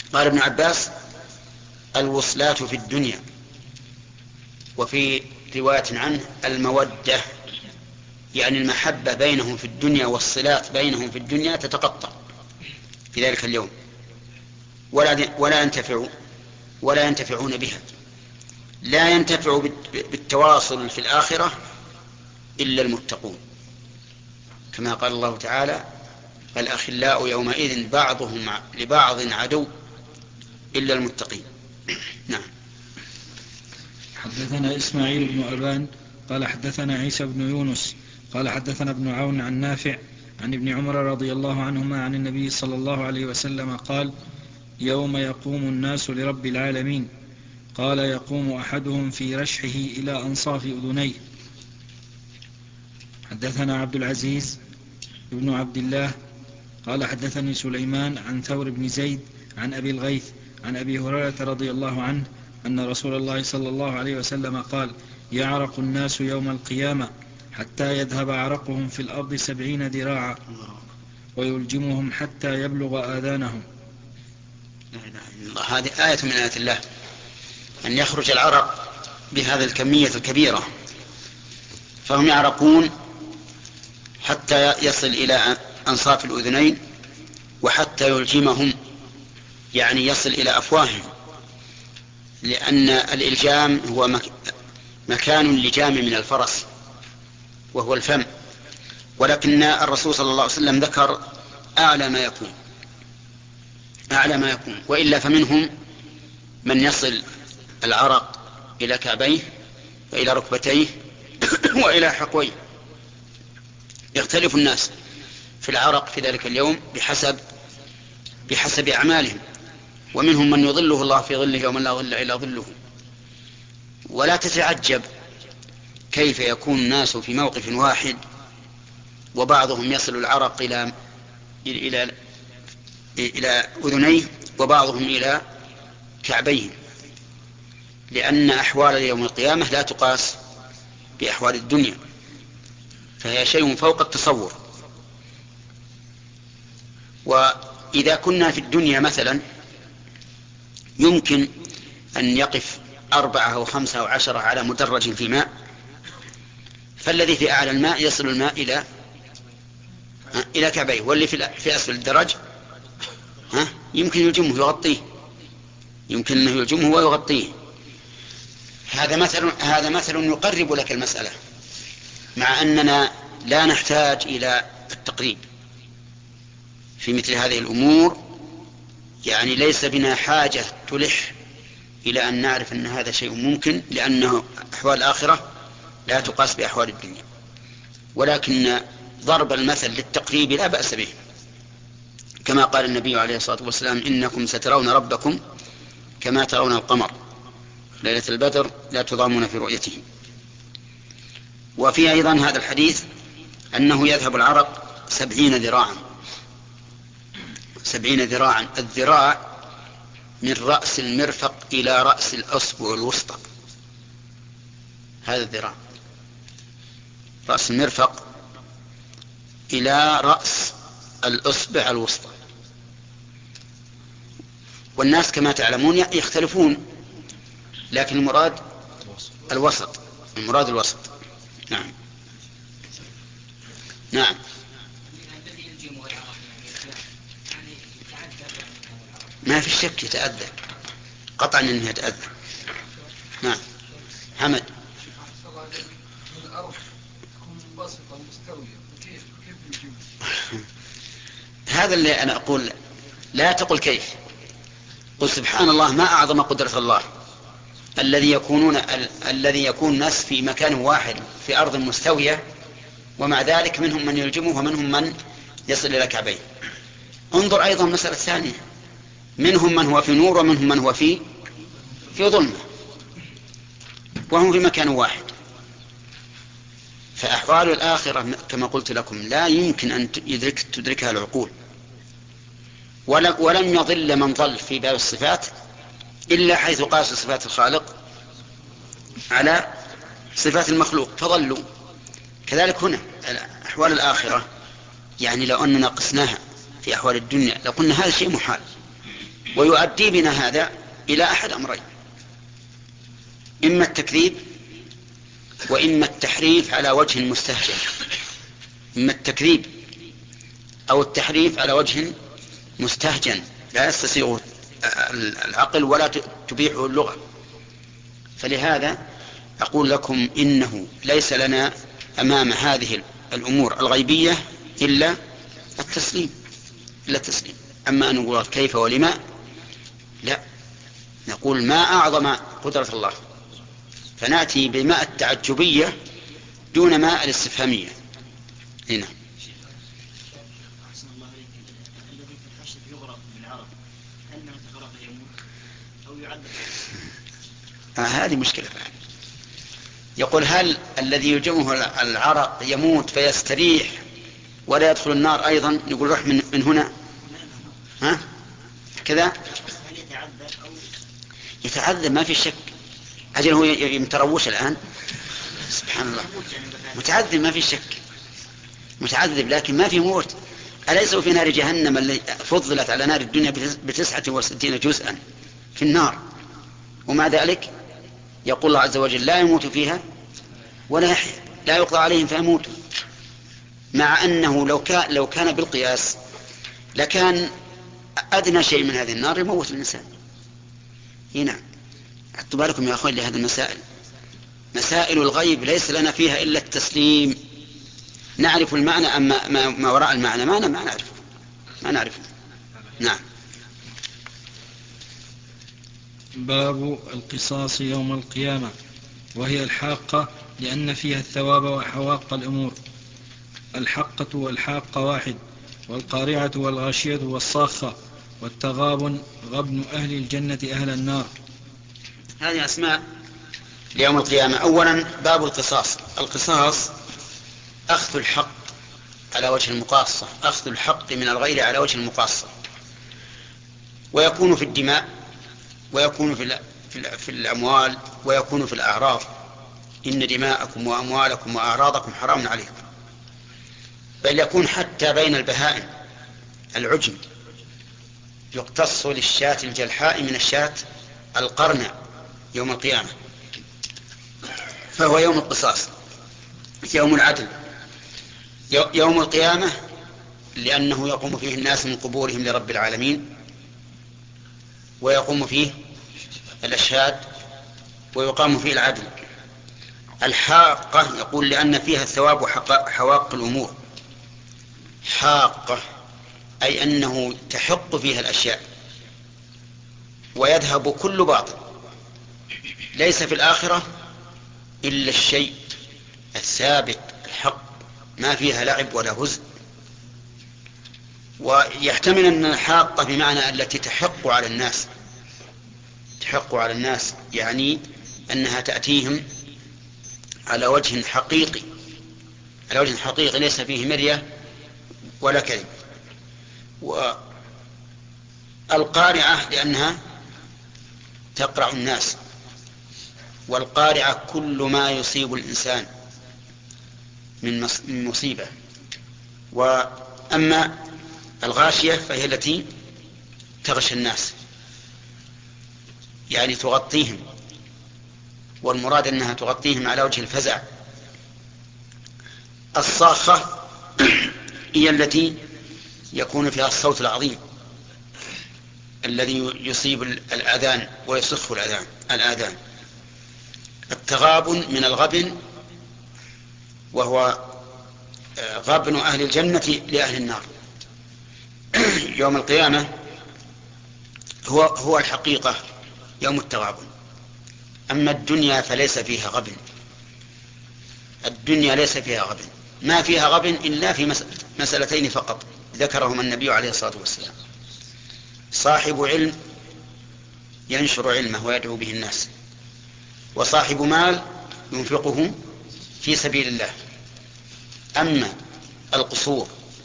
قال ابن عباس: الوصلات في الدنيا. وفي رواية عنه: المودة، يعني المحبة بينهم في الدنيا والصلات بينهم في الدنيا تتقطع في ذلك اليوم، ولا ينتفعون بها. لا ينتفع بالتواصل في الآخرة إلا المتقون، كما قال الله تعالى: الأخلاء يومئذ بعضهم لبعض عدو إلا المتقين. نعم. حدثنا إسماعيل بن أبان قال حدثنا عيسى بن يونس قال حدثنا ابن عون عن نافع عن ابن عمر رضي الله عنهما عن النبي صلى الله عليه وسلم قال: يوم يقوم الناس لرب العالمين، قال: يقوم أحدهم في رشحه إلى أنصاف أذنيه. حدثنا عبد العزيز بن عبد الله قال حدثني سليمان عن ثور بن زيد عن أبي الغيث عن أبي هريرة رضي الله عنه أن رسول الله صلى الله عليه وسلم قال: يعرق الناس يوم القيامة حتى يذهب عرقهم في الأرض 70 ذراعا ويلجمهم حتى يبلغ آذانهم. هذه آية من آيات الله، أن يخرج العرق بهذه الكمية الكبيرة، فهم يعرقون حتى يصل إلى أنصاف الأذنين، وحتى يلجمهم يعني يصل إلى أفواههم، لأن الإلجام هو مكان اللجام من الفرس وهو الفم، ولكن الرسول صلى الله عليه وسلم ذكر أعلى ما يكون، وإلا فمنهم من يصل العرق إلى كعبيه وإلى ركبتيه وإلى حقويه. يختلف الناس في العرق في ذلك اليوم بحسب أعمالهم، ومنهم من يظله الله في ظله يوم لا ظل إلا ظله. ولا تتعجب كيف يكون الناس في موقف واحد وبعضهم يصل العرق إلى أذنيه وبعضهم إلى كعبيه، لأن أحوال يوم القيامة لا تقاس بأحوال الدنيا، فهي شيء فوق التصور. وإذا كنا في الدنيا مثلا يمكن أن يقف 4 أو 5 أو 10 على مدرج في ماء، فالذي في أعلى الماء يصل الماء إلى كعبيه، واللي في أسفل الدرج يمكن يلجمه ويغطيه. هذا مثل يقرب لك المسألة، مع أننا لا نحتاج إلى التقريب في مثل هذه الأمور، يعني ليس بنا حاجة تلح إلى أن نعرف أن هذا شيء ممكن، لأنه أحوال الآخرة لا تقاس بأحوال الدنيا. ولكن ضرب المثل للتقريب لا بأس به، كما قال النبي عليه الصلاة والسلام: إنكم سترون ربكم كما ترون القمر ليلة البدر لا تضامون في رؤيته. وفي أيضا هذا الحديث أنه يذهب العرق 70 ذراعا. 70 ذراعا، الذراع من رأس المرفق إلى رأس الأصبع الوسطى، هذا الذراع، رأس المرفق إلى رأس الأصبع الوسطى. والناس كما تعلمون يختلفون، لكن المراد الوسط. نعم. ما في شك يتأذى قطعا أنه يتأذى. نعم. حمد. هذا اللي أنا أقول، لا تقل كيف، قل سبحان الله، ما أعظم قدرة الله، الذي يكون الناس في مكان واحد في أرض مستوية، ومع ذلك منهم من يلجمه ومنهم من يصل إلى كعبيه. انظر أيضا مسألة ثانية، منهم من هو في نور ومنهم من هو في ظلمة، وهم في مكان واحد. فأحوال الآخرة كما قلت لكم لا يمكن أن تدركها العقول، ولم يضل من ضل في باب الصفات إلا حيث قاس صفات الخالق على صفات المخلوق فضلوا. كذلك هنا أحوال الآخرة، يعني لو أننا قسناها في أحوال الدنيا لقلنا هذا شيء محال، ويؤدي بنا هذا إلى أحد أمرين: إما التكذيب وإما التحريف على وجه مستهجن. إما التكذيب أو التحريف على وجه مستهجن لا يستسيغ العقل ولا تبيحه اللغة. فلهذا أقول لكم إنه ليس لنا أمام هذه الأمور الغيبية إلا التسليم. أما أن نقول كيف ولما، لا، نقول ما أعظم قدرة الله، فنأتي بماء التعجبية دون ماء الاستفهامية. هنا الذي في الحشد يغرق بالعرب، هل من تغرق يموت أو يعذب؟ هذه مشكلة. يقول هل الذي يجمه العرق يموت فيستريح ولا يدخل النار أيضا؟ يقول روح من هنا، ها كذا. هل يتعذب أو يتعذب ما في شك. أجل هو يمتروش الآن، سبحان الله، متعذب ما في شك، متعذب لكن ما في موت. أليس في نار جهنم التي فضلت على نار الدنيا ب69 جزءا في النار، ومع ذلك يقول الله عز وجل لا يموت فيها ولا يحيا، لا يقضى عليهم فيموتوا، مع أنه لو كان بالقياس لكان أدنى شيء من هذه النار يموت الإنسان. هنا حطوا بالكم يا أخوان لهذه المسائل. مسائل الغيب ليس لنا فيها إلا التسليم. نعرف المعنى، أما ما وراء المعنى ما نعرفه. نعم. باب القصاص يوم القيامة، وهي الحاقة لأن فيها الثواب وحواق الأمور. الحقة والحاقة واحد، والقارعة والغاشية والصاخة، والتغابن غبن أهل الجنة أهل النار. هذه أسماء ليوم القيامة. أولا باب القصاص. القصاص أخذ الحق على وجه المقاصة، أخذ الحق من الغير على وجه المقاصة، ويكون في الدماء، ويكون في الأموال، ويكون في الأعراض. إن دماءكم وأموالكم وأعراضكم حرام عليكم. بل يكون حتى بين البهائم. العجم يقتص للشاة الجلحاء من الشاة القرنع يوم القيامة، فهو يوم القصاص، يوم العدل، يوم القيامة، لأنه يقوم فيه الناس من قبورهم لرب العالمين، ويقوم فيه الأشهاد، ويقام فيه العدل. الحاقة يقول لأن فيها الثواب وحواق الأمور. حاقة أي أنه تحق فيها الأشياء ويذهب كل باطل. ليس في الآخرة إلا الشيء الثابت الحق، ما فيها لعب ولا هزء. ويحتمل أن الحاقة بمعنى التي تحق على الناس، تحق على الناس يعني أنها تأتيهم على وجه حقيقي، على وجه حقيقي ليس فيه مرية ولا كذب. والقارعة لأنها تقرع الناس، والقارعة كل ما يصيب الإنسان من مصيبة. وأما الغاشية فهي التي تغشى الناس، يعني تغطيهم، والمراد أنها تغطيهم على وجه الفزع. الصاخة هي التي يكون فيها الصوت العظيم الذي يصيب الأذان ويصخ الآذان. التغابن من الغبن، وهو غبن أهل الجنة لأهل النار. يوم القيامة هو الحقيقة يوم التغابن. أما الدنيا فليس فيها غبن، الدنيا ليس فيها غبن، ما فيها غبن إلا في مسألتين فقط ذكرهما النبي عليه الصلاة والسلام: صاحب علم ينشر علمه ويدعو به الناس، وصاحب مال ينفقه في سبيل الله. أما القصور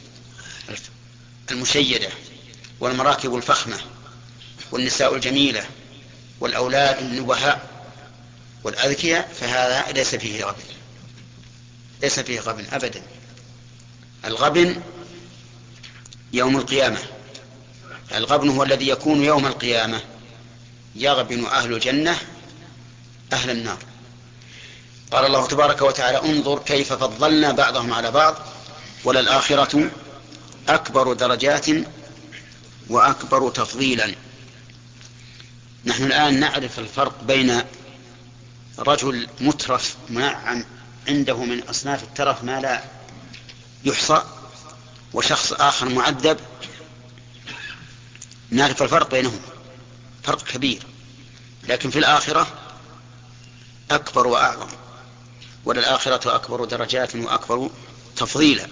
المشيدة والمراكب الفخمة والنساء الجميلة والأولاد النبهاء والأذكياء فهذا ليس فيه غبن، ليس فيه غبن أبدا. الغبن يوم القيامة، الغبن هو الذي يكون يوم القيامة، يغبن أهل الجنة أهل النار. قال الله تبارك وتعالى: انظر كيف فضلنا بعضهم على بعض وللآخرة أكبر درجات وأكبر تفضيلا. نحن الآن نعرف الفرق بين رجل مترف منعم عنده من أصناف الترف ما لا يحصى وشخص آخر معذب. نعرف الفرق بينهم، فرق كبير، لكن في الآخرة أكبر وأعظم، وللآخرة أكبر درجات وأكبر تفضيلا.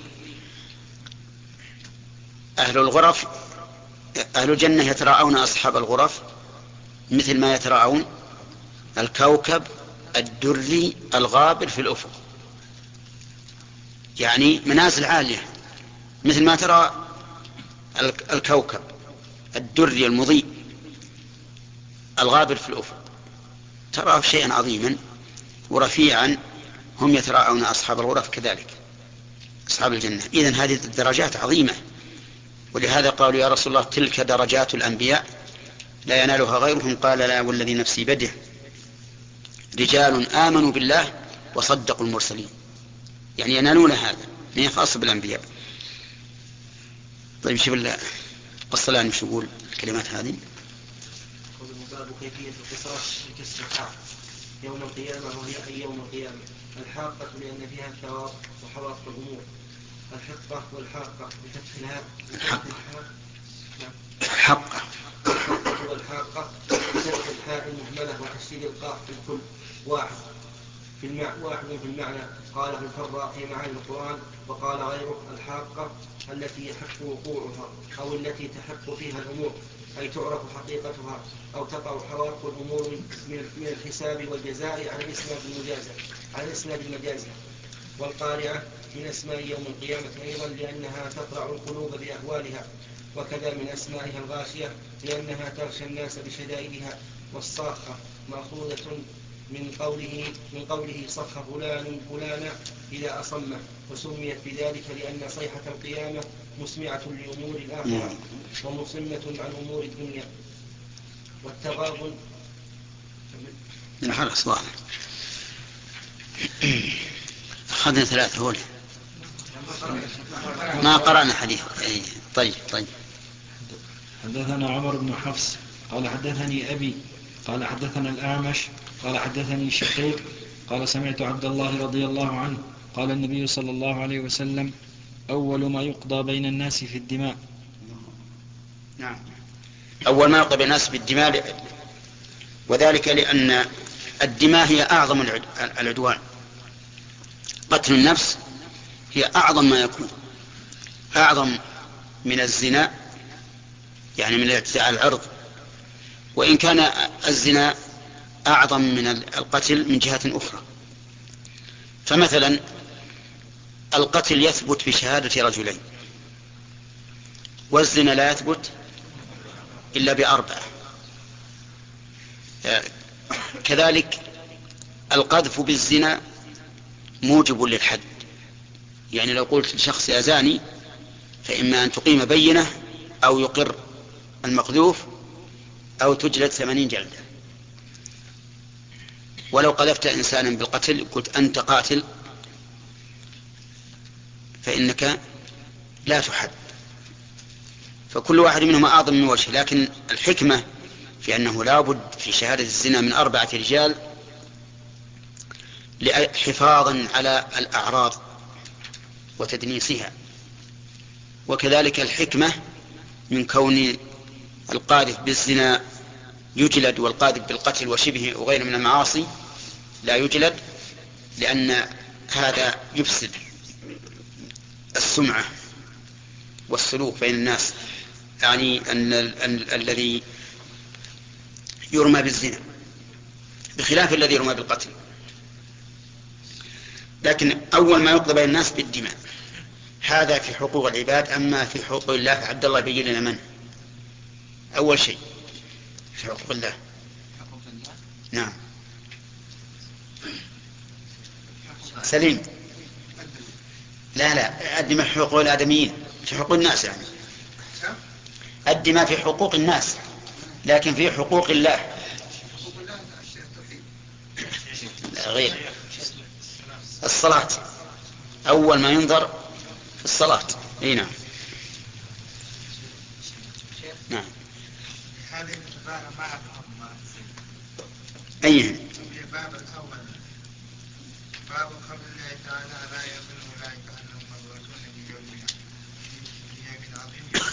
أهل الغرف، أهل الجنة يتراءون أصحاب الغرف مثل ما يتراءون الكوكب الدري الغابر في الأفق، يعني منازل عالية، مثل ما ترى الكوكب الدري المضيء الغابر في الأفق، ترى شيئا عظيما ورفيعا. هم يتراءون أصحاب الغرف كذلك أصحاب الجنة. إذن هذه الدرجات عظيمة، ولهذا قالوا: يا رسول الله تلك درجات الأنبياء لا ينالها غيرهم. قال: لا والذي نفسي بيده رجال آمنوا بالله وصدقوا المرسلين، يعني ينالون هذا، من خاص بالأنبياء. طيب شوف الصلاة مش يقول الكلمات هذه. باب كيفية القصاص كالسحاق يوم القيامة، وهي أي يوم القيامة. الحاقة لأن فيها الثواب وحواق الأمور. الحقة والحاقة بفتح الهاء. الحقة والحاقة بفتح الحاء المهملة وتشديد القاف في الكل. واحد في المعنى. قاله الفراء في معاني القرآن، وقال غيره: الحاقة التي يحق وقوعها أو التي تحق فيها الأمور، أي تعرف حقيقتها أو تقع حواق الأمور من الحساب والجزاء على الإسناد المجازي. والقارعة من أسماء يوم القيامة أيضا لأنها تقرع القلوب بأهوالها، وكذا من أسمائها الغاشية لأنها تغشى الناس بشدائدها. والصاخة مأخوذة من قوله صخ فلانا إذا أصمه، وسميت بذلك لأن صيحة القيامة مسمعة لأمور الآخرة ومصمة عن أمور الدنيا. والتغابن خلاص واضح. أخذنا 3 هول ما قرأنا حديث. طيب حدثنا عمر بن حفص قال حدثني أبي قال حدثنا الأعمش قال حدثني شقيق قال سمعت عبد الله رضي الله عنه قال النبي صلى الله عليه وسلم: أول ما يقضى بين الناس في الدماء. نعم، أول ما يقضى بين الناس بالدماء، وذلك لأن الدماء هي أعظم العدوان. قتل النفس هي أعظم ما يكون، أعظم من الزنا، يعني من الاعتداء على العرض، وإن كان الزنا أعظم من القتل من جهة أخرى. فمثلا القتل يثبت بشهادة رجلين، والزنا لا يثبت إلا ب4. كذلك القذف بالزنا موجب للحد، يعني لو قلت لشخص يا زاني فإما أن تقيم بينة أو يقر المقذوف أو تجلد 80 جلدة. ولو قذفت إنسانا بالقتل قلت أنت قاتل فإنك لا تحد. فكل واحد منهم أعظم من وجه، لكن الحكمة في أنه لا بد في شهادة الزنا من 4 رجال حفاظا على الأعراض وتدنيسها. وكذلك الحكمة من كون القاذف بالزنا يجلد والقاذف بالقتل وشبه وغيره من المعاصي لا يجلد، لأن هذا يفسد السمعة والسلوك بين الناس، يعني أن الذي يرمى بالزنا بخلاف الذي يرمى بالقتل. لكن أول ما يقضى بين الناس بالدماء، هذا في حقوق العباد. أما في حقوق الله فعبد الله بين لنا من أول شيء في حقوق الله. نعم سليم. لا الدماء حقوق الآدميين، في حقوق الناس يعني يؤدي ما في حقوق الناس، لكن في حقوق الله لا غير. الصلاة أول ما ينظر في الصلاة. أي نعم. نعم. هذه العبارة ما أفهم. أيهم؟ الباب الأول باب قول الله تعالى لا يظن أولئك أنهم مبعوثون ليوم عظيم.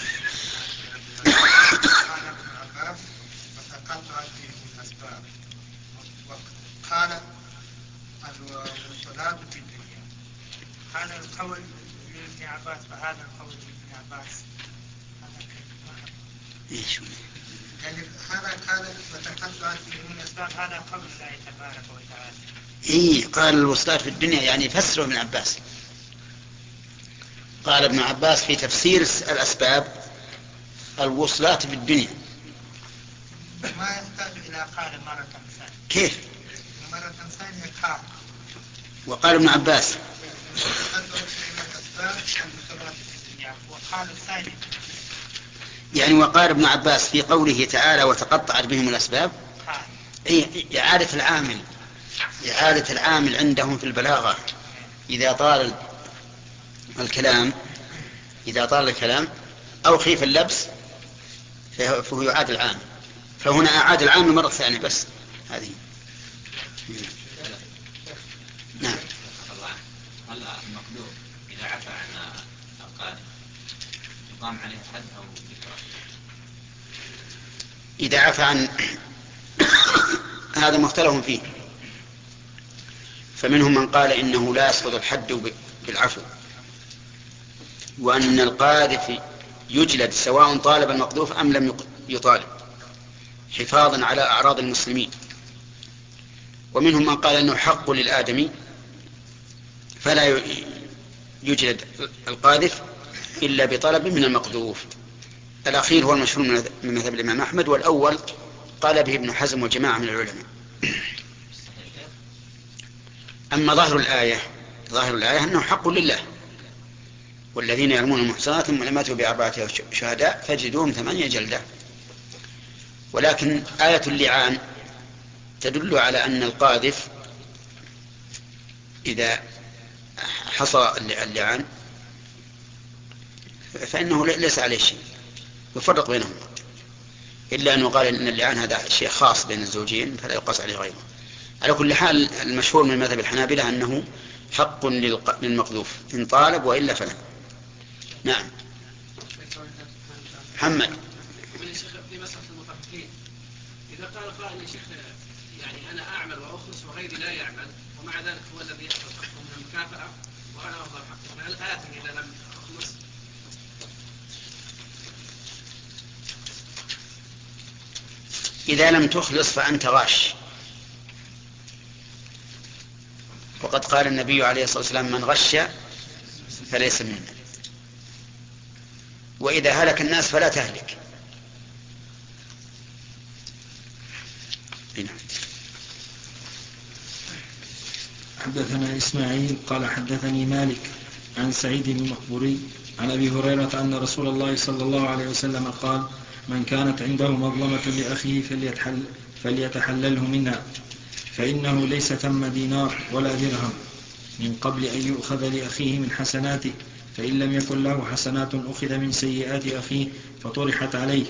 قال ابن عباس وتقطعت فيهم الأسباب، وقال الصلاة في الدنيا. هذا القول لابن عباس، فهذا القول لابن عباس يعني هذا وتقطعت فيهم الأسباب، هذا قول الله تبارك وتعالى. إيه قال الوصلات في الدنيا يعني فسره ابن عباس. قال ابن عباس في تفسير الأسباب الوصلات في الدنيا. ما يحتاج إلى قال مرة ثانية. كيف؟ مرة ثانية قال. وقال ابن عباس وقال الثاني يعني وقال ابن عباس في قوله تعالى وتقطعت بهم الأسباب إعادة العامل عندهم في البلاغة إذا طال الكلام أو خيف اللبس فهو يعاد العامل، فهنا أعاد العامل مرة ثانية بس هذه. نعم. هل المقدور إذا عفى عن القادم يقام عليه حد أو ذكرى؟ إذا عفى عن هذا مختلف فيه، فمنهم من قال إنه لا يسقط الحد بالعفو، وأن القاذف يجلد سواء طالب المقذوف أم لم يطالب حفاظا على أعراض المسلمين. ومنهم من قال أنه حق للآدمي فلا يجلد القاذف إلا بطلب من المقذوف. الأخير هو المشهور من مذهب الإمام أحمد، والأول قال به ابن حزم وجماعة من العلماء. أما ظاهر الآية أنه حق لله، والذين يرمون المحصنات ثم لم يأتوا بأربعة شهداء فاجلدوهم 8 جلدة. ولكن آية اللعان تدل على أن القاذف إذا حصل اللعان فإنه ليس عليه شيء، يفرق بينهم، إلا أنه قال إن اللعان هذا شيء خاص بين الزوجين فلا يقاس عليه غيره. على كل حال المشهور من مذهب الحنابلة أنه حق للمقذوف إن طالب وإلا فلا. نعم. محمد. في مسألة المطبقين إذا قال قائل يا شيخ يعني أنا أعمل وأخلص وغيري لا يعمل ومع ذلك هو الذي يأخذ حقه من المكافأة وأنا أخذ حقه، هل آثم إذا لم أخلص؟ إذا لم تخلص فأنت غاش، وقد قال النبي عليه الصلاة والسلام من غش فليس منا، وإذا هلك الناس فلا تهلك. حدثنا إسماعيل قال حدثني مالك عن سعيد المقبوري عن أبي هريرة أن رسول الله صلى الله عليه وسلم قال من كانت عنده مظلمة لأخيه فليتحلله منها، فإنه ليس ثم دينار ولا درهم من قبل أن يؤخذ لأخيه من حسناته، فإن لم يكن له حسنات أخذ من سيئات أخيه فطرحت عليه.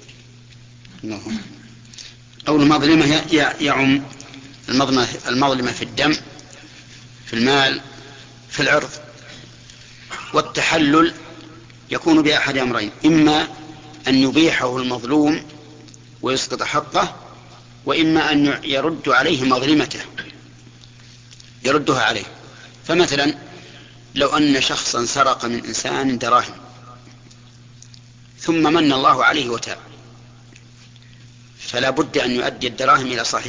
أو المظلمة يعم المظلمة في الدم، في المال، في العرض. والتحلل يكون بأحد أمرين: إما أن يبيحه المظلوم ويسقط حقه، وإما أن يرد عليه مظلمته يردها عليه. فمثلا لو أن شخصا سرق من إنسان دراهم ثم من الله عليه وتاب، فلا بد أن يؤدي الدراهم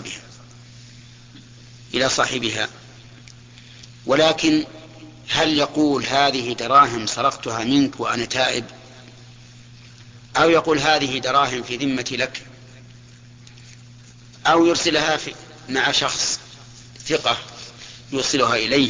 إلى صاحبها. ولكن هل يقول هذه دراهم سرقتها منك وأنا تائب، أو يقول هذه دراهم في ذمتي لك، أو يرسلها مع شخص ثقة يوصلها إليه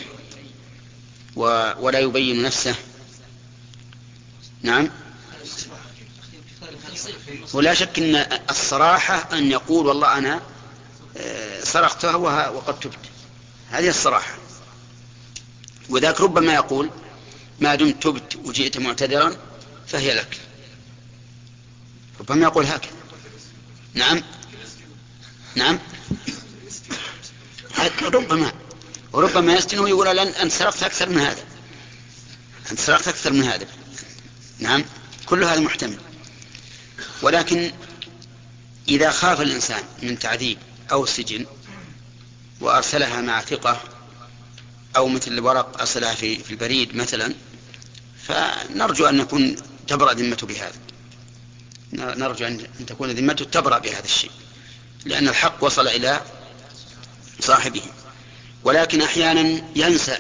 ولا يبين نفسه؟ نعم. ولا شك أن الصراحة أن يقول والله أنا سرقتها وقد تبت، هذه الصراحة. وذاك ربما يقول ما دمت تبت وجئت معتذرا فهي لك، ربما يقول هكذا. نعم وربما يستن ويقول أنت سرقت أكثر من هذا، نعم، كل هذا محتمل. ولكن إذا خاف الإنسان من تعذيب أو سجن وأرسلها مع ثقة، أو مثل ورق أرسلها في البريد مثلا، فنرجو أن نكون تبرأ ذمته بهذا، نرجو أن تكون ذمته تبرأ بهذا الشيء، لأن الحق وصل إلى صاحبه. ولكن أحيانا ينسى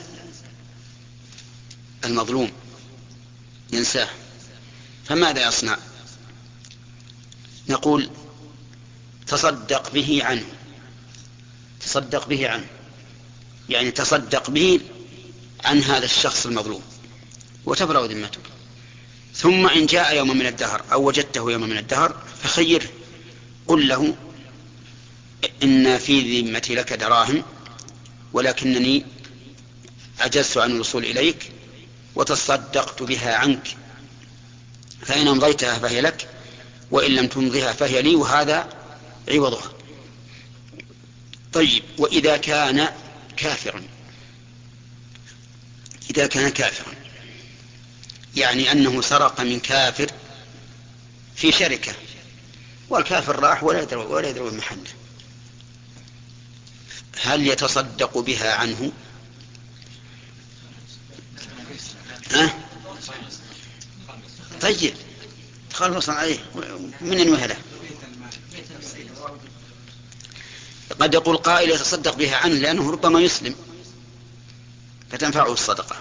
المظلوم، ينساه، فماذا يصنع؟ نقول تصدق به عنه، يعني تصدق به عن هذا الشخص المظلوم وتبرأ ذمته. ثم إن جاء يوم من الدهر أو وجدته يوم من الدهر فخيره، قل له إن في ذمتي لك دراهم ولكنني عجزت عن الوصول إليك وتصدقت بها عنك، فإن أمضيتها فهي لك وإن لم تمضيها فهي لي، وهذا عوضها. طيب، وإذا كان كافرا، يعني أنه سرق من كافر في شركة والكافر راح ولا يدري محله، هل يتصدق بها عنه؟ طيب، تخلص عليه من المهلة. قد يقول قائل يتصدق بها عنه لأنه ربما يسلم فتنفعه الصدقة،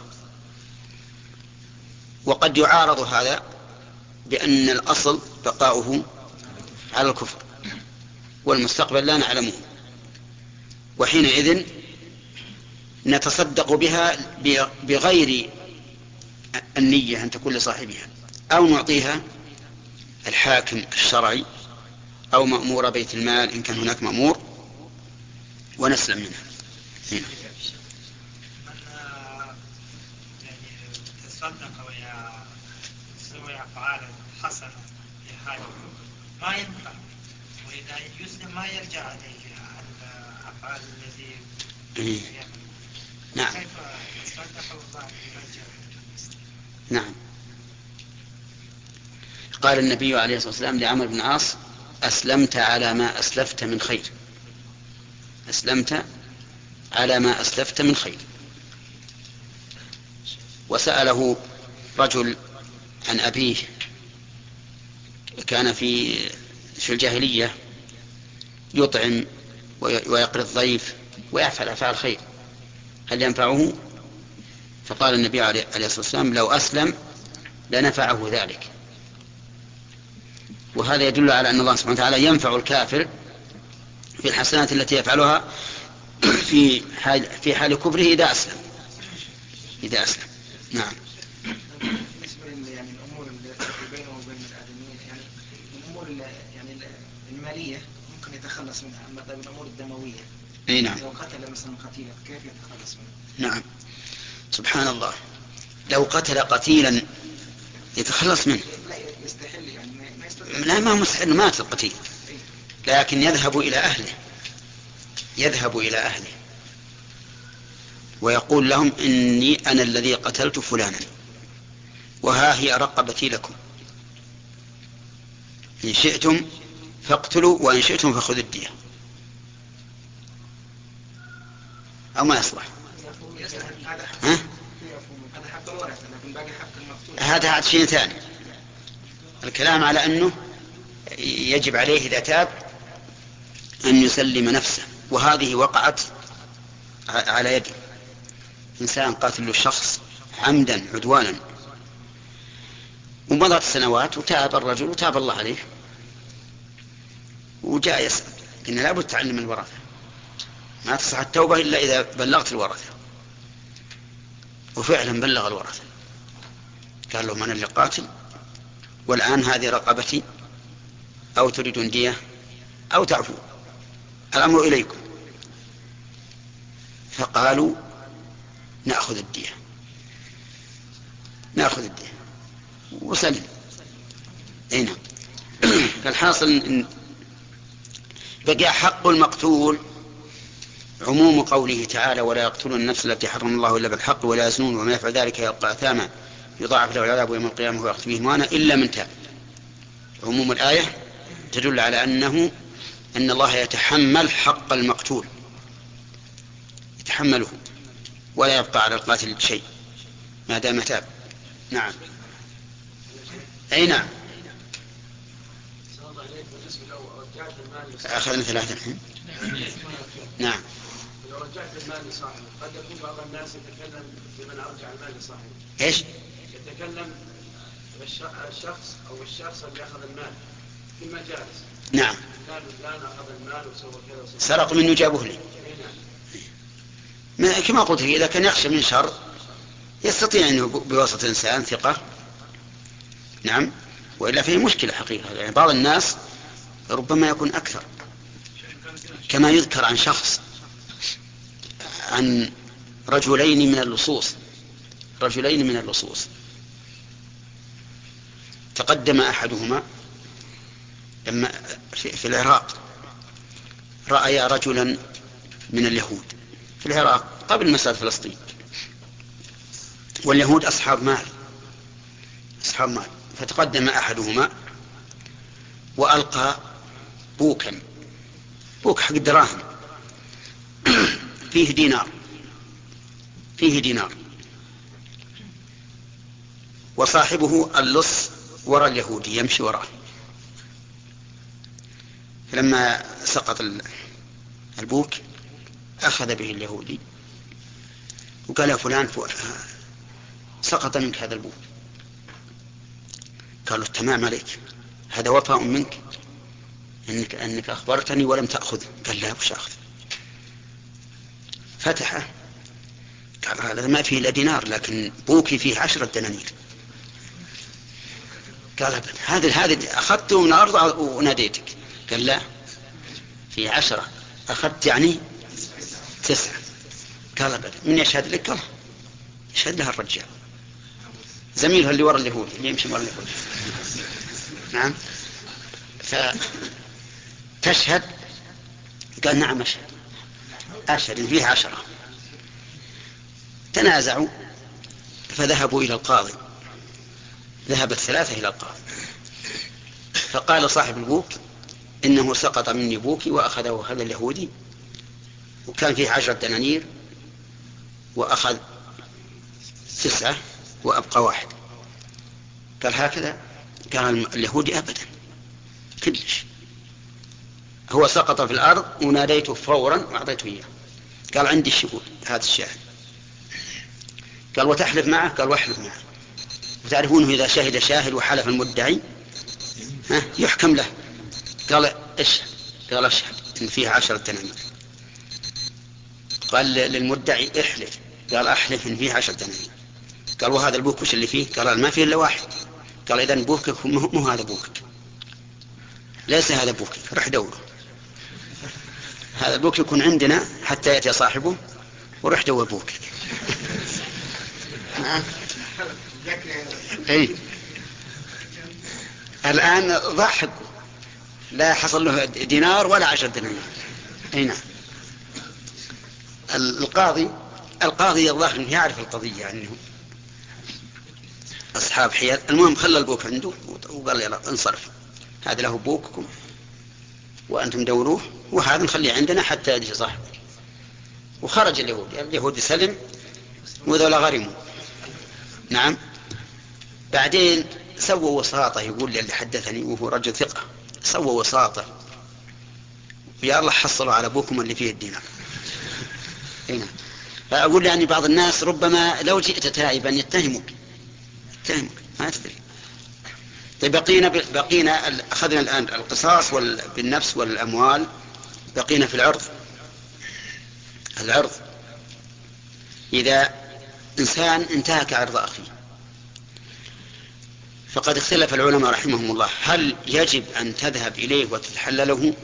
وقد يعارض هذا بأن الأصل بقاؤه على الكفر والمستقبل لا نعلمه، وحينئذ نتصدق بها بغير النية أن تكون لصاحبها، أو نعطيها الحاكم الشرعي أو مأمور بيت المال إن كان هناك مأمور ونسلم منها. من تصدق ويسوي أفعال حسنة في حاله ما ينفع، وإذا يسلم ما يرجع عليه عن أفعال الذي نعم. كيف يصدق وبعد يرجع؟ نعم. قال النبي عليه الصلاة والسلام لعمرو بن العاص: أسلمت على ما أسلفت من خير، أسلمت على ما أسلفت من خير. وسأله رجل عن أبيه، كان في الجاهلية يطعم ويقري الضيف ويفعل أفعال خير، هل ينفعه؟ فقال النبي عليه الصلاة والسلام: لو أسلم لنفعه ذلك. وهذا يدل على أن الله سبحانه وتعالى ينفع الكافر في الحسنات التي يفعلها في حال كفره إذا أسلم. نعم. بالنسبة يعني الأمور التي بينه وبين الآدميين، يعني الأمور يعني المالية ممكن يتخلص منها، أما الأمور الدموية نعم. لو قتل مثلا قتيلا كيف يتخلص منها؟ نعم، سبحان الله، لو قتل قتيلا يتخلص منه؟ لا يستحل، يعني ما يستطيع. لا، ما مستحيل، مات القتيل، لكن يذهب إلى أهله ويقول لهم: إني أنا الذي قتلت فلانا وها هي رقبتي لكم، إن شئتم فاقتلوا وإن شئتم فخذوا الدية. أو ما يصلح؟ هذا شيء ثاني. الكلام على أنه يجب عليه إذا تاب أن يسلم نفسه، وهذه وقعت على يده. إنسان قاتل الشخص عمدا عدوانا، ومضت السنوات وتاب الرجل وتاب الله عليه، وجاء يسأل: إن لابد تعلم الورثة، ما تصح التوبة إلا إذا بلغت الورثة. وفعلا بلغ الورثة، قال لهم: أنا اللي قاتل، والآن هذه رقبتي أو تريدون دية أو تعفو، الأمر إليكم. فقالوا نأخذ الدية وسلم. هنا فالحاصل إن بقى حق المقتول عموم قوله تعالى ولا يقتلون النفس التي حرم الله إلا بالحق ولا يزنون وما يفعل ذلك يلقى أثاما يضاعف له العذاب يوم القيامة ويخلد فيه مهانا إلا من تاب. عموم الآية تدل على أن الله يتحمل حق المقتول، يتحمله ولا يبقى على القاتل شيء ما دام تاب. نعم. أي نعم. أخذنا 3 الحين. نعم. لو رجعت المال لصاحبه قد يكون بعض الناس يتكلم بمن أرجع المال لصاحبه. إيش؟ يتكلم الشخص اللي أخذ المال في المجالس. نعم. فلان أخذ المال وسوى كذا سرق منه جابه لي. كما قلت لك إذا كان يخشى من شر يستطيع أنه بواسطة إنسان ثقة. نعم. وإلا فيه مشكلة حقيقة، يعني بعض الناس ربما يكون أكثر، كما يذكر عن شخص عن رجلين من اللصوص تقدم أحدهما لما في العراق رأي رجلا من اليهود في العراق قبل مسألة فلسطين، واليهود أصحاب مال، فتقدم أحدهما وألقى بوك حق الدراهم فيه دينار، وصاحبه اللص وراء اليهودي يمشي وراه. فلما سقط البوك أخذ به اليهودي وقال يا فلان سقط منك هذا البوك. قالوا التمام عليك، هذا وفاء منك أنك أخبرتني ولم تأخذ. قال لا وش أخذ. فتحه قال هذا ما فيه إلا دينار لكن بوكي فيه 10 دنانير. قال هذا أخذته من الأرض وناديتك. قال لا فيه 10 أخذت يعني 9. قال بل من يشهد لك؟ قال يشهد لها الرجال زميلها اللي وراء اليهود اللي يمشي وراء اليهود. نعم. فتشهد؟ قال نعم أشهد إن فيه 10. تنازعوا فذهبوا إلى القاضي، ذهبت 3 إلى القاضي، فقال صاحب البوك إنه سقط مني بوكي وأخذه هذا اليهودي وكان فيه 10 دنانير وأخذ 9 وأبقى 1. قال هكذا؟ قال اليهودي أبدا كلش، هو سقط في الأرض وناديته فورا وأعطيته إياه. قال عندي الشهود، هذا الشاهد. قال وتحلف معه؟ قال واحلف معه. وتعرفونه إذا شهد شاهد وحلف المدعي يحكم له. قال اشهد. قال اشهد إن فيها 10 دنانير. قال للمدعي احلف. قال احلف إن فيها 10 دنانير. قال وهذا البوك وش اللي فيه؟ قال ما فيه إلا 1. قال إذن بوكك مو هذا بوكك، ليس هذا بوكك، رح دوره. هذا البوك يكون عندنا حتى يأتي صاحبه ورح دور بوكك. اي الآن ضحك لا حصل له دينار ولا 10 دنانير. اي نعم. القاضي الظاهر انه يعرف القضية يعني أصحاب حيل. المهم خلى البوك عنده وقال يلا انصرف، هذا له بوككم وأنتم دوروه وهذا نخليه عندنا حتى يجي صاحبه. وخرج اليهودي سلم وذولا غرموا. نعم. بعدين سووا وساطة، يقول لي اللي حدثني وهو رجل ثقة، سووا وساطة يا الله حصلوا على أبوكم اللي فيه الدينار. هنا فأقول يعني بعض الناس ربما لو جئت تائبا يتهمك ما تدري. طيب بقينا أخذنا الآن القصاص بالنفس والأموال، بقينا في العرض. إذا إنسان انتهك عرض أخيه فقد اختلف العلماء رحمهم الله هل يجب أن تذهب إليه وتتحلله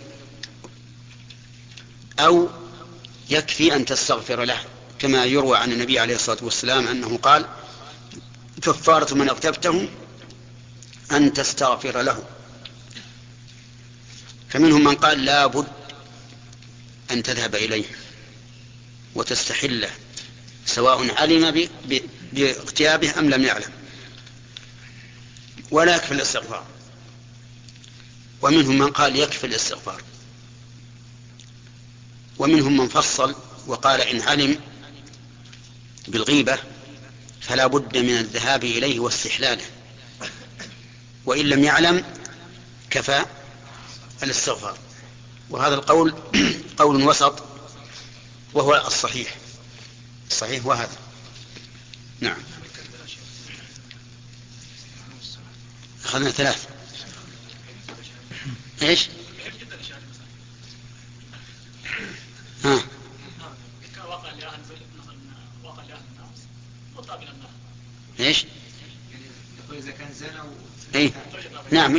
أو يكفي أن تستغفر له، كما يروى عن النبي عليه الصلاة والسلام أنه قال كفارة من اغتبته أن تستغفر له. فمنهم من قال لا بد أن تذهب إليه وتستحله سواء علم باغتيابه أم لم يعلم، ولا يكفي الاستغفار. ومنهم من قال يكفي الاستغفار، ومنهم من فصل وقال إن علم بالغيبة فلا بد من الذهاب إليه واستحلاله، وإن لم يعلم كفى الاستغفار. وهذا القول قول وسط وهو الصحيح وهذا. نعم. أخذنا 3. إيش؟ ها. إيش؟ إذا كان زنا إيه؟ نعم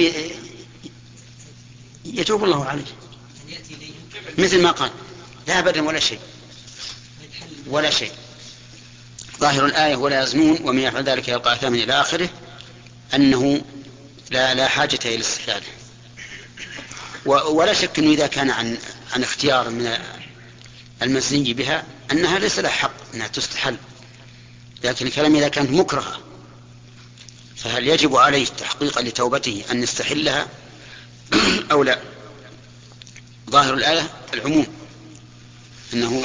يتوب الله عليه مثل ما قال لا أبدا ولا شيء. ظاهر الآية ولا يزنون ومن يفعل ذلك يلقى أثاما إلى آخره، أنه لا حاجة إلى الاستحلال. ولا شك أنه إذا كان عن اختيار من المزني بها أنها ليس لها حق أنها تستحل، لكن الكلام إذا كانت مكرهة فهل يجب عليه تحقيقا لتوبته أن يستحلها أو لا؟ ظاهر الآية العموم أنه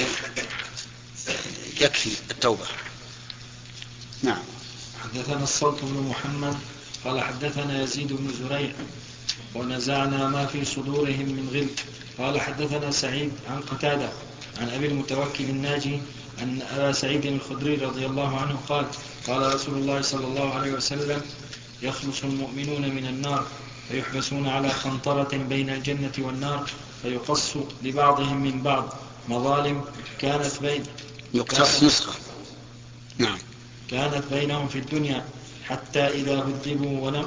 يكفي التوبة. نعم. حدثنا الصلت بن محمد قال حدثنا يزيد بن زريع ونزعنا ما في صدورهم من غل. قال حدثنا سعيد عن قتادة عن أبي المتوكل الناجي أن أبا سعيد الخدري رضي الله عنه قال قال رسول الله صلى الله عليه وسلم يخلص المؤمنون من النار فيحبسون على قنطرة بين الجنة والنار فيقص لبعضهم من بعض مظالم كانت بينهم في الدنيا حتى إذا هذبوا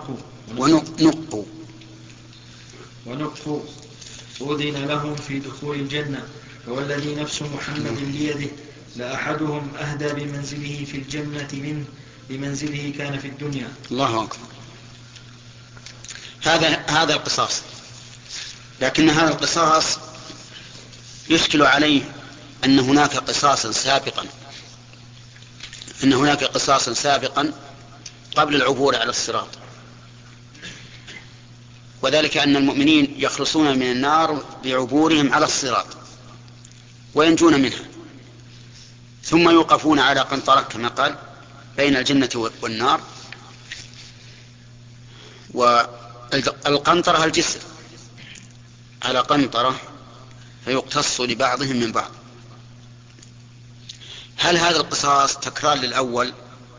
ونقفوا أذن لهم في دخول الجنة. فوالذي نفس محمد بيده لأحدهم أهدى بمنزله في الجنة منه بمنزله كان في الدنيا. الله أكبر. هذا القصاص، لكن هذا القصاص يشكل عليه أن هناك قصاصا سابقا قبل العبور على الصراط، وذلك أن المؤمنين يخلصون من النار بعبورهم على الصراط وينجون منها، ثم يوقفون على قنطرة كما قال بين الجنة والنار، والقنطرة الجسر على قنطرة فيقتص لبعضهم من بعض. هل هذا القصاص تكرار للأول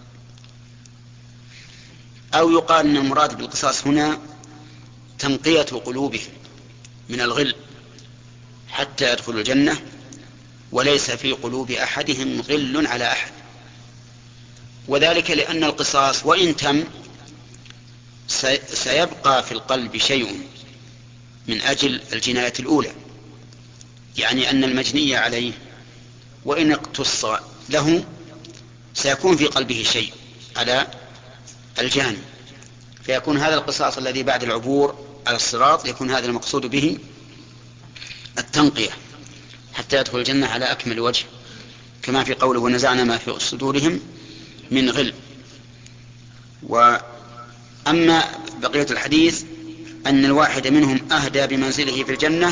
أو يقال أن المراد بالقصاص هنا تنقية قلوبهم من الغل حتى يدخلوا الجنة وليس في قلوب أحدهم غل على أحد؟ وذلك لأن القصاص وإن تم سيبقى في القلب شيء من أجل الجناية الأولى، يعني أن المجني عليه وإن اقتص له سيكون في قلبه شيء على الجاني، فيكون هذا القصاص الذي بعد العبور على الصراط يكون هذا المقصود به التنقية حتى يدخل الجنة على أكمل وجه، كما في قوله ونزعنا ما في صدورهم من غل. وأما بقية الحديث أن الواحد منهم أهدى بمنزله في الجنة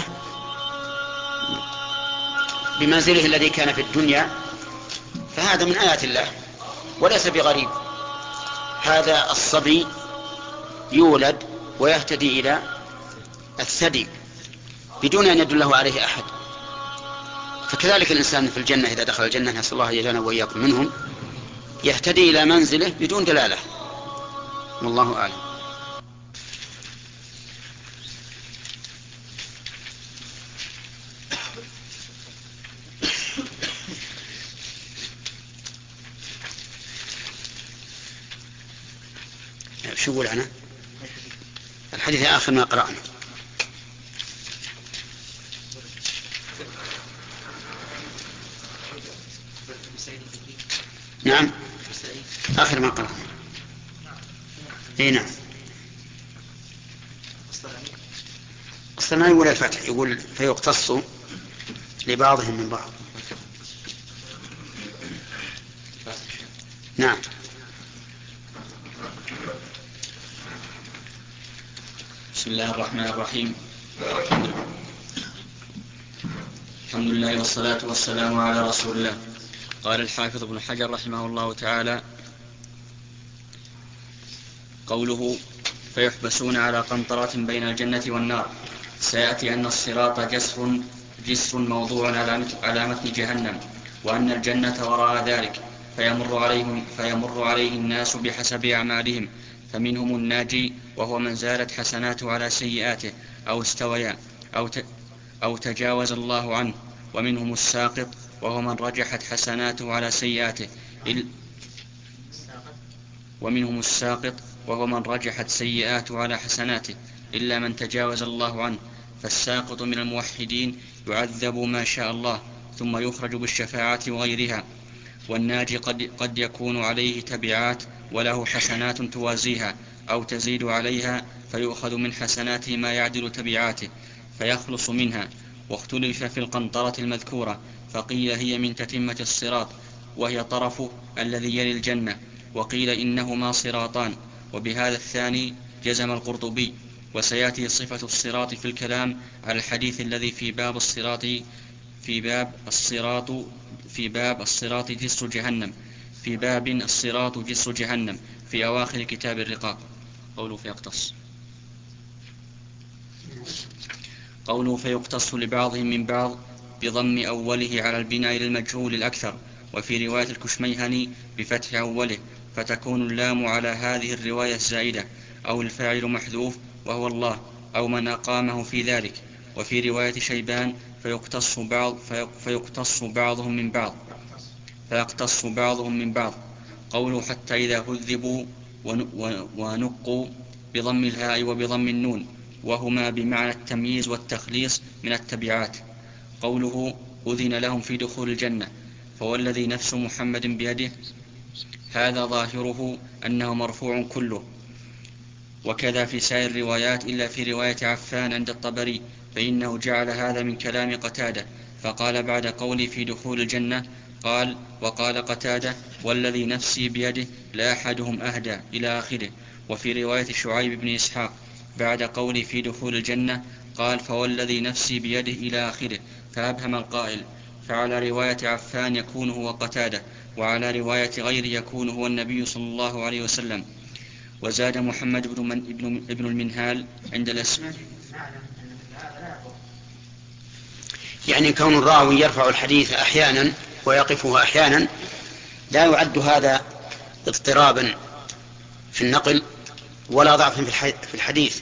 بمنزله الذي كان في الدنيا، فهذا من آيات الله وليس بغريب. هذا الصبي يولد ويهتدي إلى الثدي بدون أن يدله عليه أحد، فكذلك الإنسان في الجنة إذا دخل الجنة نسأل الله يجعلنا وإياكم منهم يهتدي إلى منزله بدون دلالة، والله أعلم. شو يقول عنه؟ الحديث آخر ما قرأنا. نعم آخر ما قرأنا. اي نعم. أصلا ما يقول الفتح، يقول فيقتص لبعضهم من بعض. نعم. بسم الله الرحمن الرحيم. الحمد لله والصلاة والسلام على رسول الله. قال الحافظ ابن حجر رحمه الله تعالى: قوله فيحبسون على قنطرة بين الجنة والنار، سيأتي أن الصراط جسر موضوع على متن جهنم، وأن الجنة وراء ذلك، فيمر عليه الناس بحسب أعمالهم، فمنهم الناجي وهو من زالت حسناته على سيئاته أو استويا أو تجاوز الله عنه، ومنهم الساقط وهو من رجحت حسناته على سيئاته ومنهم الساقط وهو من رجحت سيئاته على حسناته إلا من تجاوز الله عنه. فالساقط من الموحدين يعذب ما شاء الله ثم يخرج بالشفاعة وغيرها، والناجي قد يكون عليه تبعات وله حسنات توازيها أو تزيد عليها، فيؤخذ من حسناته ما يعدل تبعاته فيخلص منها. واختلف في القنطرة المذكورة، فقيل هي من تتمة الصراط وهي طرفه الذي يلي الجنة، وقيل إنهما صراطان، وبهذا الثاني جزم القرطبي. وسيأتي صفة الصراط في الكلام على الحديث الذي في باب الصراط جسر جهنم، في باب الصراط جسر جهنم في أواخر كتاب الرقاق. قوله فيقتص لبعضهم من بعض بضم أوله على البناء للمجهول الأكثر، وفي رواية الكشميهني بفتح أوله، فتكون اللام على هذه الرواية الزائدة، أو الفاعل محذوف وهو الله أو من أقامه في ذلك. وفي رواية شيبان فيقتص بعضهم من بعض. قوله حتى إذا هذبوا ونقوا بضم الهاء وبضم النون، وهما بمعنى التمييز والتخليص من التبعات. قوله أذن لهم في دخول الجنة، فوالذي نفس محمد بيده، هذا ظاهره أنه مرفوع كله، وكذا في سائر الروايات إلا في رواية عفان عند الطبري، فإنه جعل هذا من كلام قتادة، فقال بعد قولي في دخول الجنة وقال قتادة والذي نفسي بيده لا أحدهم أهدى إلى آخره. وفي رواية شعيب بن إسحاق بعد قولي في دخول الجنة قال فوالذي نفسي بيده إلى آخره، فأبهم القائل، فعلى رواية عفان يكون هو قتادة، وعلى رواية غيره يكون هو النبي صلى الله عليه وسلم. وزاد محمد ابن المنهال عند الاسم، يعني كون الراوي يرفع الحديث أحيانا ويقفه أحيانا لا يعد هذا اضطرابا في النقل ولا ضعفا في الحديث،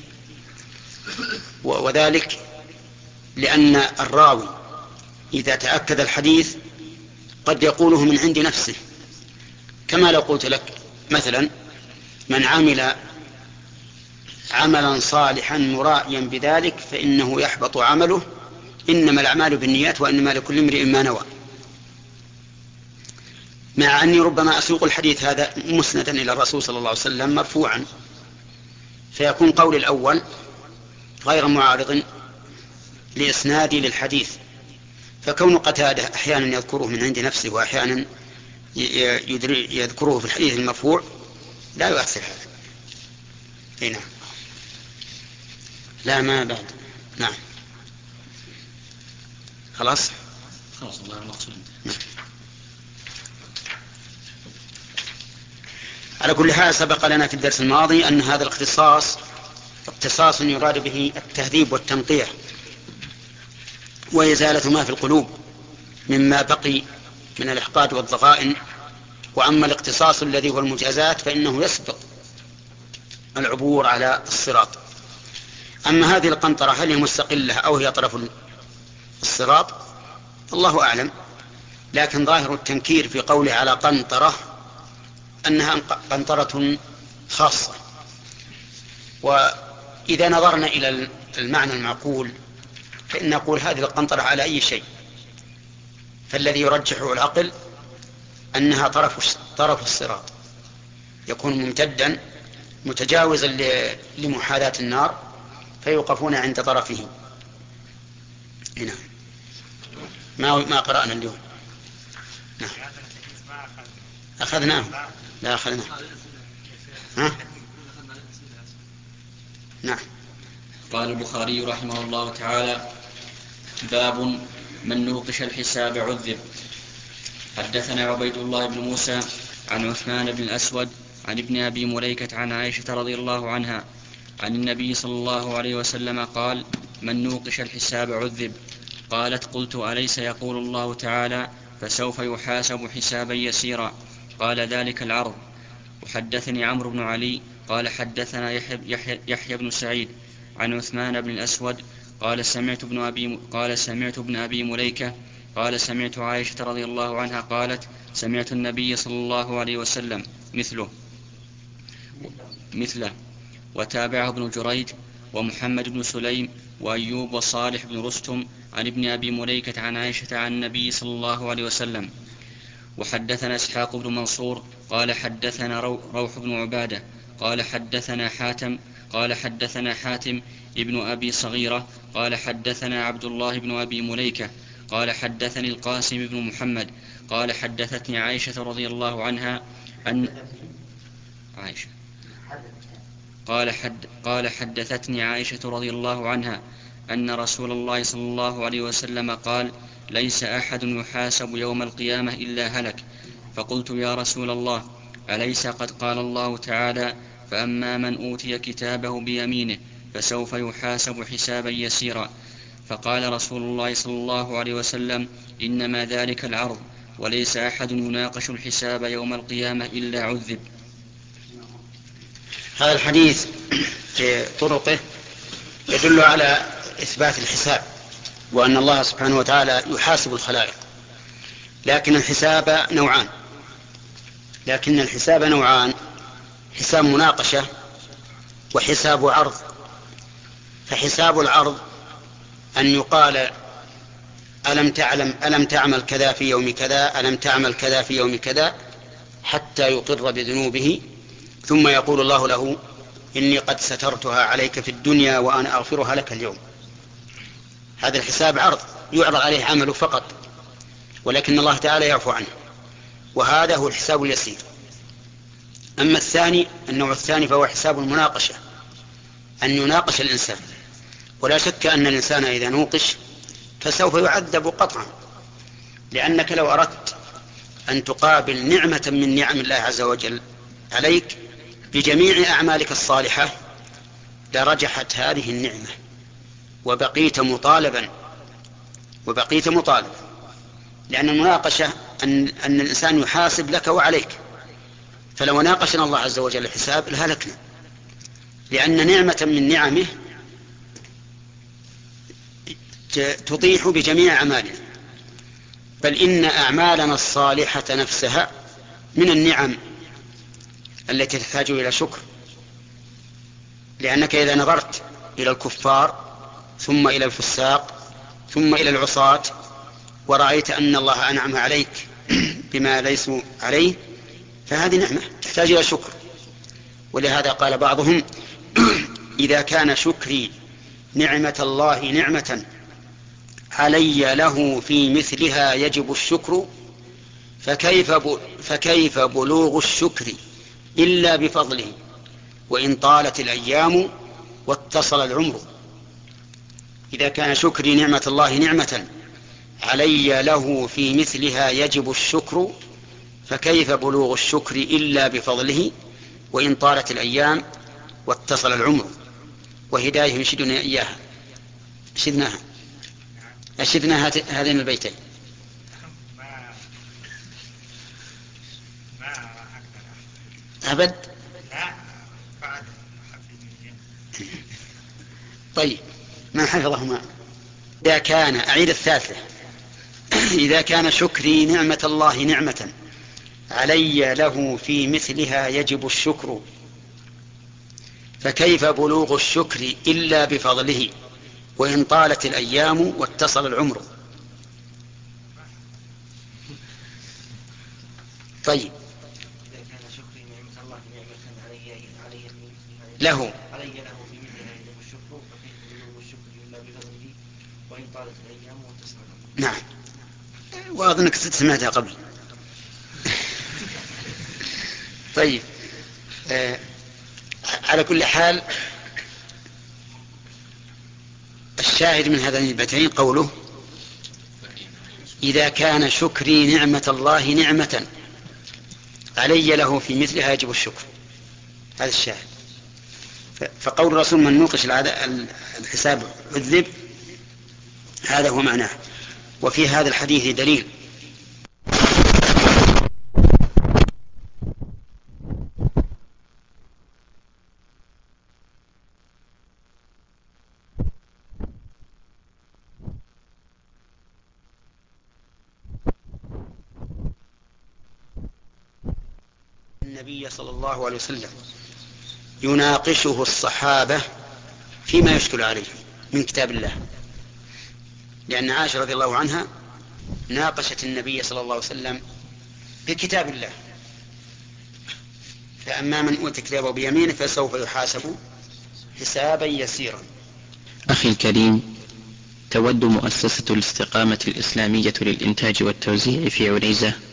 وذلك لأن الراوي إذا تأكد الحديث قد يقوله من عند نفسه، كما لو قلت لك مثلا من عمل عملا صالحا مرائيا بذلك فإنه يحبط عمله، إنما الأعمال بالنيات وإنما لكل امرئ ما نوى، مع أني ربما أسوق الحديث هذا مسندا إلى الرسول صلى الله عليه وسلم مرفوعا، فيكون قول الأول غير معارض لإسنادي للحديث. فكون قتادة أحيانا يذكره من عند نفسه وأحيانا يذكره في الحديث المرفوع لا يؤثر هذا. نعم. لا ما بعد. نعم خلاص الله المقصود. على كل حال سبق لنا في الدرس الماضي أن هذا الاختصاص اختصاص يراد به التهذيب والتنقيح وإزالة ما في القلوب مما بقي من الإحقاد والضغائن. وأما الاختصاص الذي هو المجازات فإنه يسبق العبور على الصراط. أما هذه القنطرة هل هي مستقلة أو هي طرف الصراط الله أعلم، لكن ظاهر التنكير في قوله على قنطرة أنها قنطرة خاصة وإذا نظرنا إلى المعنى المعقول فإن نقول هذه القنطرة على أي شيء، فالذي يرجحه العقل أنها طرف الصراط، يكون ممتدا متجاوزا لمحاذاة النار فيوقفون عند طرفه. هنا ما قرأنا اليوم. نعم. أخذناه. لا أخذناه. ها؟ نعم. قال البخاري رحمه الله تعالى: باب من نوقش الحساب عذب. حدثنا عبيد الله بن موسى عن عثمان بن الأسود عن ابن أبي مليكة عن عائشة رضي الله عنها عن النبي صلى الله عليه وسلم قال: من نوقش الحساب عذب. قالت: قلت: أليس يقول الله تعالى: فسوف يحاسب حسابا يسيرا؟ قال: ذلك العرض. وحدثني عمرو بن علي قال: حدثنا يحيى بن سعيد عن عثمان بن الأسود قال: سمعت ابن أبي مليكة قال: سمعت عائشة رضي الله عنها قالت: سمعت النبي صلى الله عليه وسلم مثله. وتابعه ابن جريج ومحمد بن سليم وأيوب وصالح بن رستم عن ابن أبي مليكة عن عائشة عن النبي صلى الله عليه وسلم. وحدثنا إسحاق بن منصور قال: حدثنا روح بن عبادة قال: حدثنا حاتم ابن أبي صغيرة قال: حدثنا عبد الله بن أبي مليكة قال: حدثني القاسم بن محمد قال: حدثتني عائشة رضي الله عنها أن عائشة قال: حدثتني عائشة رضي الله عنها أن رسول الله صلى الله عليه وسلم قال: ليس أحد يحاسب يوم القيامة إلا هلك. فقلت: يا رسول الله، أليس قد قال الله تعالى: فأما من أوتي كتابه بيمينه فسوف يحاسب حسابا يسيرا؟ فقال رسول الله صلى الله عليه وسلم: إنما ذلك العرض، وليس أحد يناقش الحساب يوم القيامة إلا عذب. هذا الحديث في طرقه يدل على إثبات الحساب، وأن الله سبحانه وتعالى يحاسب الخلائق، لكن الحساب نوعان: حساب مناقشة وحساب عرض. فحساب العرض أن يقال: ألم تعمل كذا في يوم كذا، ألم تعمل كذا في يوم كذا، حتى يقر بذنوبه، ثم يقول الله له: إني قد سترتها عليك في الدنيا وأنا أغفرها لك اليوم. هذا الحساب عرض يعرض عليه عمله فقط، ولكن الله تعالى يعفو عنه، وهذا هو الحساب اليسير. أما النوع الثاني فهو حساب المناقشة، أن يناقش الإنسان، ولا شك أن الإنسان إذا نوقش فسوف يعذب قطعا، لأنك لو أردت أن تقابل نعمة من نعم الله عز وجل عليك بجميع أعمالك الصالحة لرجحت هذه النعمة وبقيت مطالبا، لأن المناقشة أن الإنسان يحاسب لك وعليك. فلو ناقشنا الله عز وجل الحساب لهلكنا، لأن نعمة من نعمه تطيح بجميع أعمالنا، بل إن أعمالنا الصالحة نفسها من النعم التي تحتاج إلى شكر. لأنك إذا نظرت إلى الكفار ثم إلى الفساق ثم إلى العصاة ورأيت أن الله أنعم عليك بما ليسوا عليه، فهذه نعمة تحتاج إلى شكر. ولهذا قال بعضهم: إذا كان شكري نعمة الله نعمة علي له في مثلها يجب الشكر، فكيف بلوغ الشكر إلا بفضله، وإن طالت الأيام واتصل العمر. إذا كان شكري نعمة الله نعمة علي له في مثلها يجب الشكر، فكيف بلوغ الشكر إلا بفضله، وإن طالت الأيام واتصل العمر. وهداية يشدنا إياها، أشدنا هذين البيتين. أبد. طيب، ما حفظهما. إذا كان أعيد الثالثة: إذا كان شكري نعمة الله نعمة علي له في مثلها يجب الشكر، فكيف بلوغ الشكر إلا بفضله وإن طالت الأيام واتصل العمر. طيب له نعم، وأظنك سمعتها قبل. طيب على كل حال الشاهد من هذين البيتين قوله إذا كان شكري نعمة الله نعمة علي له في مثلها يجب الشكر، هذا الشاهد. فقول الرسول من نوقش الحساب عذب، هذا هو معناه. وفي هذا الحديث دليل النبي صلى الله عليه وسلم يناقشه الصحابة فيما يشكل عليه من كتاب الله، لأن عائشة رضي الله عنها ناقشت النبي صلى الله عليه وسلم بكتاب الله، فأما من أوتي كتابه بيمينه فسوف يحاسب حسابا يسيرا. أخي الكريم، تود مؤسسة الاستقامة الإسلامية للإنتاج والتوزيع في عنيزة